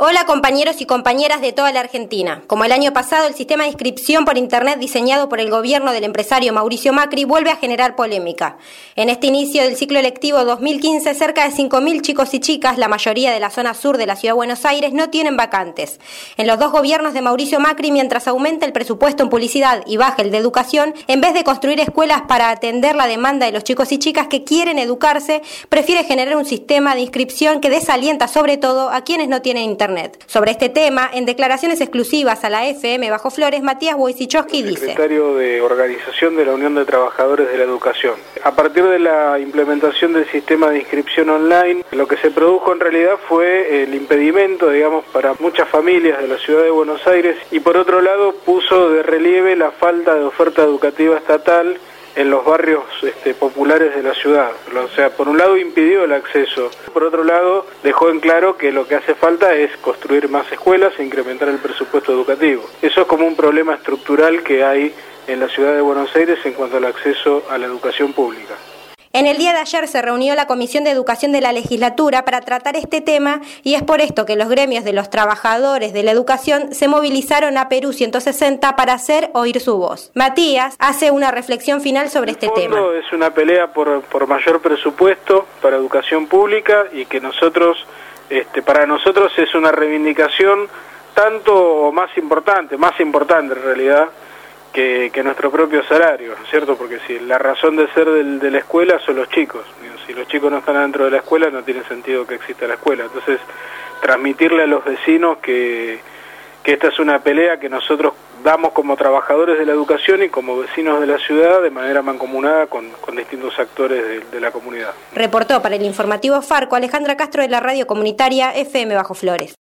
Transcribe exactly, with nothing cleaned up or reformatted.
Hola compañeros y compañeras de toda la Argentina. Como el año pasado, el sistema de inscripción por internet diseñado por el gobierno del empresario Mauricio Macri vuelve a generar polémica. En este inicio del ciclo lectivo dos mil quince, cerca de cinco mil chicos y chicas, la mayoría de la zona sur de la Ciudad de Buenos Aires, no tienen vacantes. En los dos gobiernos de Mauricio Macri, mientras aumenta el presupuesto en publicidad y baja el de educación, en vez de construir escuelas para atender la demanda de los chicos y chicas que quieren educarse, prefiere generar un sistema de inscripción que desalienta sobre todo a quienes no tienen internet. Sobre este tema, en declaraciones exclusivas a la F M Bajo Flores, Matías Wojciechowski dice: Secretario de Organización de la Unión de Trabajadores de la Educación. A partir de la implementación del sistema de inscripción online, lo que se produjo en realidad fue el impedimento, digamos, para muchas familias de la Ciudad de Buenos Aires, y por otro lado puso de relieve la falta de oferta educativa estatal en los barrios este, populares de la ciudad. O sea, por un lado impidió el acceso, por otro lado dejó en claro que lo que hace falta es construir más escuelas e incrementar el presupuesto educativo. Eso es como un problema estructural que hay en la ciudad de Buenos Aires en cuanto al acceso a la educación pública. En el día de ayer se reunió la Comisión de Educación de la Legislatura para tratar este tema y es por esto que los gremios de los trabajadores de la educación se movilizaron a Perú ciento sesenta para hacer oír su voz. Matías hace una reflexión final sobre este tema. Es una pelea por, por mayor presupuesto para educación pública y que nosotros, este, para nosotros es una reivindicación tanto o más importante, más importante en realidad, Que, que nuestro propio salario, ¿cierto? Porque si la razón de ser del, de la escuela son los chicos. Si los chicos no están dentro de la escuela, no tiene sentido que exista la escuela. Entonces, transmitirle a los vecinos que, que esta es una pelea que nosotros damos como trabajadores de la educación y como vecinos de la ciudad de manera mancomunada con, con distintos actores de, de la comunidad. Reportó para el informativo Farco Alejandra Castro de la radio comunitaria F M Bajo Flores.